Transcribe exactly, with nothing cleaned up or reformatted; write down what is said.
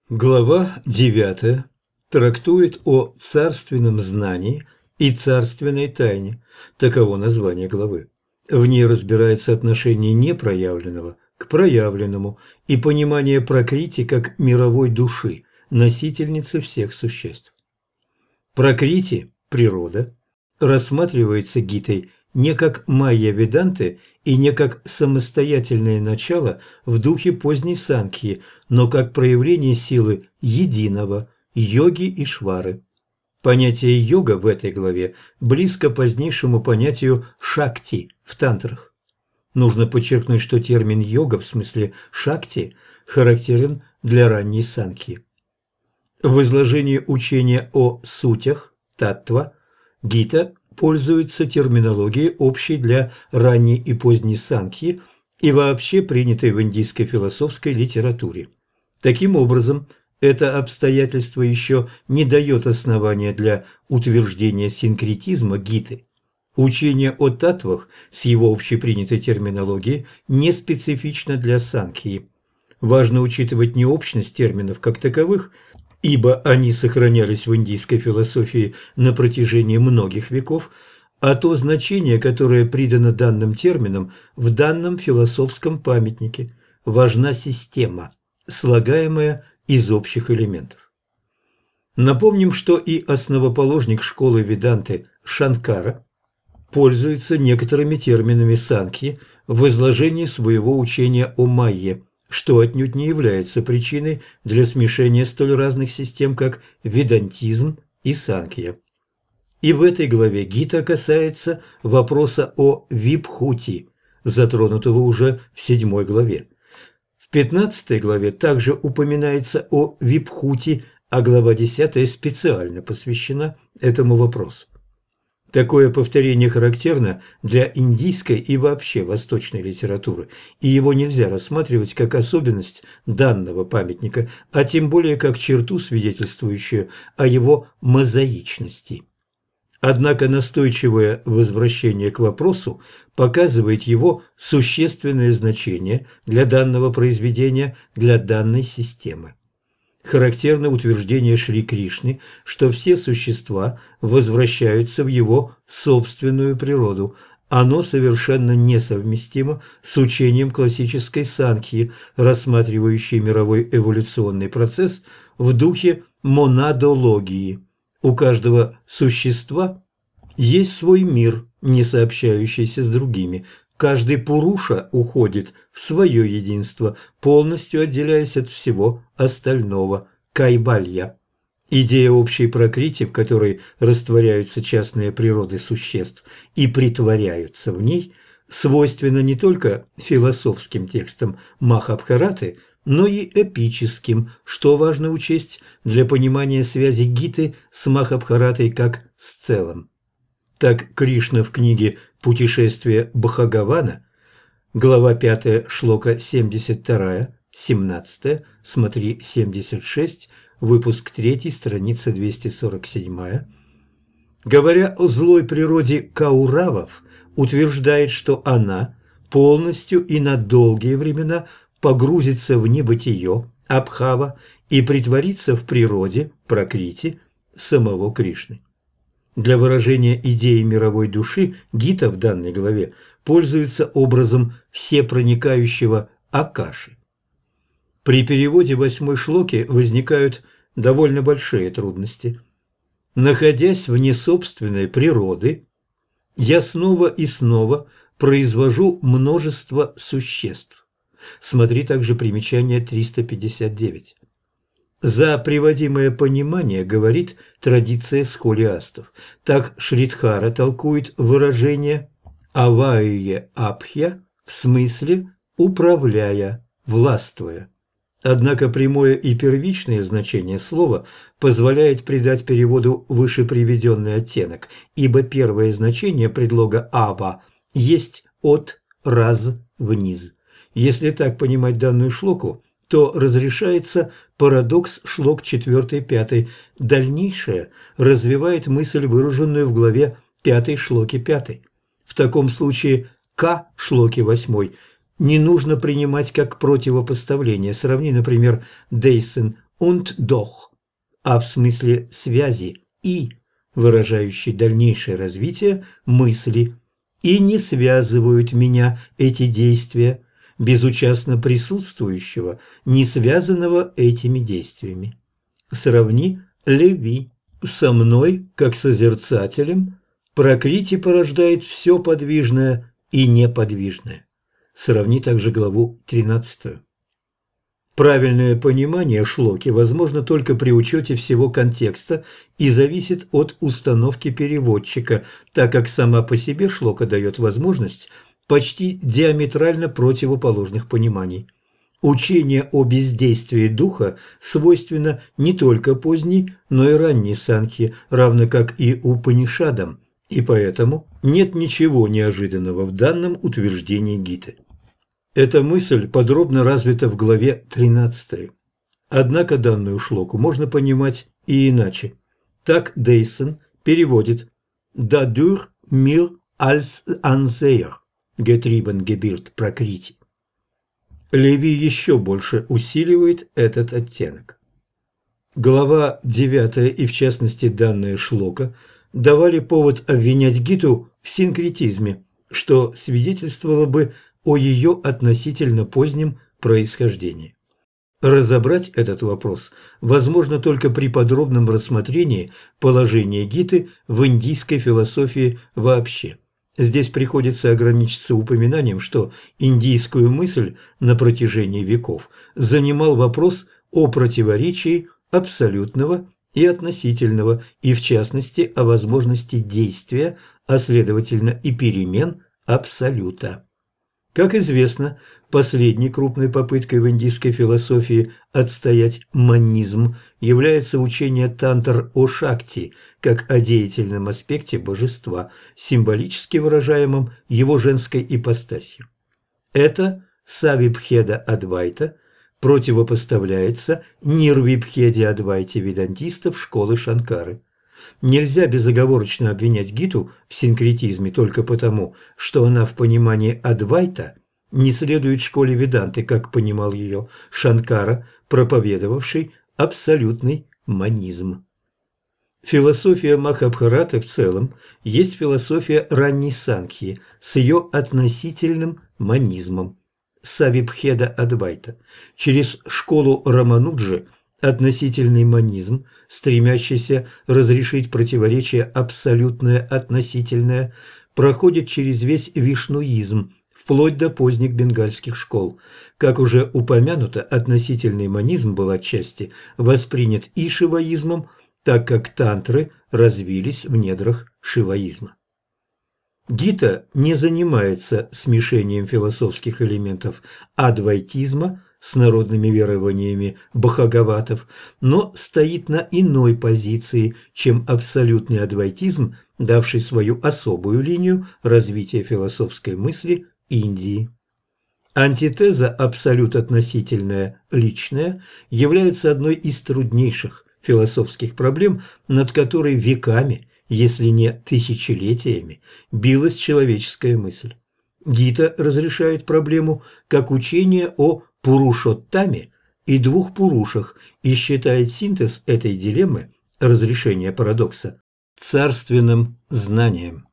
Глава девятая трактует о царственном знании и царственной тайне. Таково название главы. В ней разбирается отношение непроявленного к проявленному и понимание пракрити как мировой души, носительницы всех существ. Пракрити – природа, рассматривается Гитой не как майя-веданты и не как самостоятельное начало в духе поздней санкхьи, но как проявление силы единого, йоги и швары. Понятие йога в этой главе близко позднейшему понятию шакти в тантрах. Нужно подчеркнуть, что термин йога в смысле шакти характерен для ранней санкхьи. В изложении учения о сутях, таттва, Гита пользуется терминологией, общей для ранней и поздней санкхьи и вообще принятой в индийской философской литературе. Таким образом, это обстоятельство еще не дает основания для утверждения синкретизма Гиты. Учение о таттвах с его общепринятой терминологией не специфично для санкхьи. Важно учитывать не общность терминов как таковых, ибо они сохранялись в индийской философии на протяжении многих веков, а то значение, которое придано данным терминам в данном философском памятнике. Важна система, слагаемая из общих элементов. Напомним, что и основоположник школы Веданты Шанкара пользуется некоторыми терминами санкхьи в изложении своего учения о майе, что отнюдь не является причиной для смешения столь разных систем, как ведантизм и санкхья. И в этой главе Гита касается вопроса о вибхути, затронутого уже в седьмой главе. В пятнадцатой главе также упоминается о вибхути, а глава десятая специально посвящена этому вопросу. Такое повторение характерно для индийской и вообще восточной литературы, и его нельзя рассматривать как особенность данного памятника, а тем более как черту, свидетельствующую о его мозаичности. Однако настойчивое возвращение к вопросу показывает его существенное значение для данного произведения, для данной системы. Характерно утверждение Шри Кришны, что все существа возвращаются в его собственную природу. Оно совершенно несовместимо с учением классической санкхьи, рассматривающей мировой эволюционный процесс в духе монадологии. У каждого существа есть свой мир, не сообщающийся с другими. Каждый пуруша уходит в свое единство, полностью отделяясь от всего остального – кайвалья. Идея общей пракрити, в которой растворяются частные природы существ и притворяются в ней, свойственна не только философским текстам Махабхараты, но и эпическим, что важно учесть для понимания связи Гиты с Махабхаратой как с целым. Так Кришна в книге «Путешествие Бхагавана», глава пятая, шлока семьдесят два, семнадцать, смотри семьдесят шесть, выпуск три, страница двести сорок семь, говоря о злой природе кауравов, утверждает, что она полностью и на долгие времена погрузится в небытие, абхава, и притворится в природе, пракрити, самого Кришны. Для выражения идеи мировой души Гита в данной главе пользуется образом всепроникающего акаши. При переводе восьмой шлоки возникают довольно большие трудности. Находясь вне собственной природы, я снова и снова произвожу множество существ. Смотри также примечание триста пятьдесят девять. За приводимое понимание говорит традиция схолиастов. Так Шридхара толкует выражение «авайе апхья» в смысле «управляя», «властвуя». Однако прямое и первичное значение слова позволяет придать переводу выше приведенный оттенок, ибо первое значение предлога «ава» есть «от», «раз», «вниз». Если так понимать данную шлоку, то разрешается парадокс шлок четыре-пять. Дальнейшее развивает мысль, выраженную в главе пятой шлоки пятой. В таком случае «к» шлоки восьмой не нужно принимать как противопоставление. Сравни, например, Дейсен und doch, а в смысле связи и, выражающей дальнейшее развитие мысли, и не связывают меня эти действия, безучастно присутствующего, не связанного этими действиями. Сравни Леви. Со мной, как созерцателем, Пракрити порождает все подвижное и неподвижное. Сравни также главу тринадцатую. Правильное понимание шлоки возможно только при учете всего контекста и зависит от установки переводчика, так как сама по себе шлока дает возможность почти диаметрально противоположных пониманий. Учение о бездействии духа свойственно не только поздней, но и ранней санхье, равно как и Упанишадам, и поэтому нет ничего неожиданного в данном утверждении Гиты. Эта мысль подробно развита в главе тринадцатой. Однако данную шлоку можно понимать и иначе. Так Дейсон переводит «Dadurch mir als Anseher getrieben gebiert Prakriti». Леви еще больше усиливает этот оттенок. Глава девятая и в частности данная шлока давали повод обвинять Гиту в синкретизме, что свидетельствовало бы о ее относительно позднем происхождении. Разобрать этот вопрос возможно только при подробном рассмотрении положения Гиты в индийской философии вообще. Здесь приходится ограничиться упоминанием, что индийскую мысль на протяжении веков занимал вопрос о противоречии абсолютного и относительного, и в частности о возможности действия, а следовательно и перемен абсолюта. Как известно, последней крупной попыткой в индийской философии отстоять манизм является учение тантр о Шакти, как о деятельном аспекте божества, символически выражаемом его женской ипостасью. Это Савибхеда Адвайта противопоставляется Нирвибхеде Адвайте ведантистов школы Шанкары. Нельзя безоговорочно обвинять Гиту в синкретизме только потому, что она в понимании Адвайта не следует школе Веданты, как понимал ее Шанкара, проповедовавший абсолютный манизм. Философия Махабхараты в целом есть философия ранней Санхьи с ее относительным манизмом. Савибхеда Адвайта через школу Рамануджи относительный манизм, стремящийся разрешить противоречие абсолютное-относительное, проходит через весь вишнуизм, вплоть до поздних бенгальских школ. Как уже упомянуто, относительный манизм был отчасти воспринят и шиваизмом, так как тантры развились в недрах шиваизма. Гита не занимается смешением философских элементов адвайтизма с народными верованиями бхагаватов, но стоит на иной позиции, чем абсолютный адвайтизм, давший свою особую линию развития философской мысли Индии. Антитеза абсолют-относительное личное является одной из труднейших философских проблем, над которой веками, если не тысячелетиями, билась человеческая мысль. Гита разрешает проблему как учение о Пурушоттаме и двух Пурушах и считает синтез этой дилеммы, разрешение парадокса, царственным знанием.